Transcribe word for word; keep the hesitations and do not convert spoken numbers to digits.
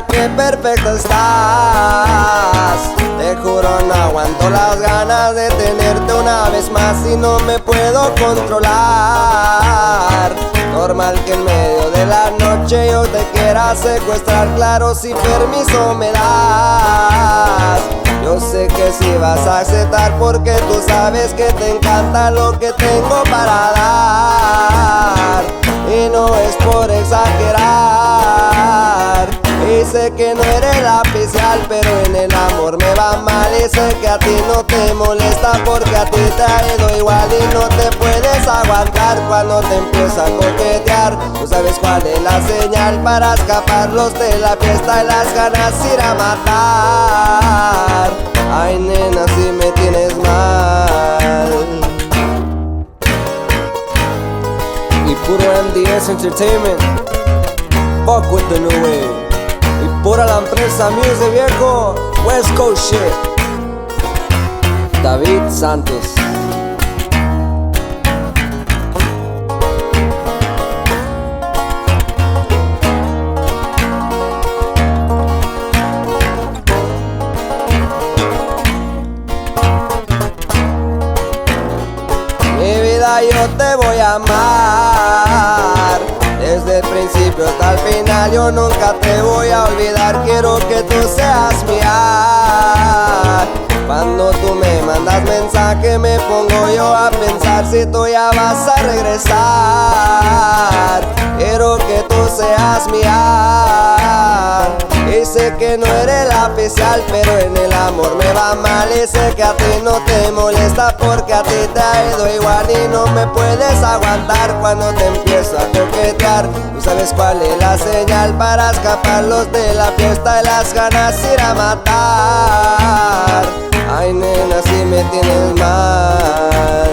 mira qué perfecta estás. Te juro no aguanto las ganas de tenerte una vez más y no me puedo controlar. Normal que en medio de la noche yo te quiera secuestrar, claro si permiso me das. Yo sé que si vas a aceptar porque tú sabes que te encanta lo que tengo para dar. Y no es por exagerar, y sé que no eres la oficial, pero en el amor me va mal. Y sé que a ti no te molesta porque a ti te ha ido igual y no te puedes aguantar cuando te empieza a coquetear. Tú sabes cuál es la señal para escaparlos de la fiesta y las ganas ir a matar. Ay nena, si me tienes mal. Y puro M D S Entertainment, fuck with the new wave. Y pura la empresa Music, viejo, West Coast shit. David Santos. Mi vida yo te voy a amar, desde el principio hasta el final yo nunca te voy a olvidar. Quiero que tú seas mía. Cuando tú me mandas mensaje me pongo yo a pensar si tú ya vas a regresar. Quiero que tú seas mía. Y sé que no eres la oficial, pero en el amor me va mal. Y sé que a ti no te molesta porque a ti te ha ido igual y no me puedes aguantar cuando te empiezo a coquetear. Tú sabes cuál es la señal para escaparlos de la fiesta y las ganas ir a matar. Ay nena, si me tienes mal.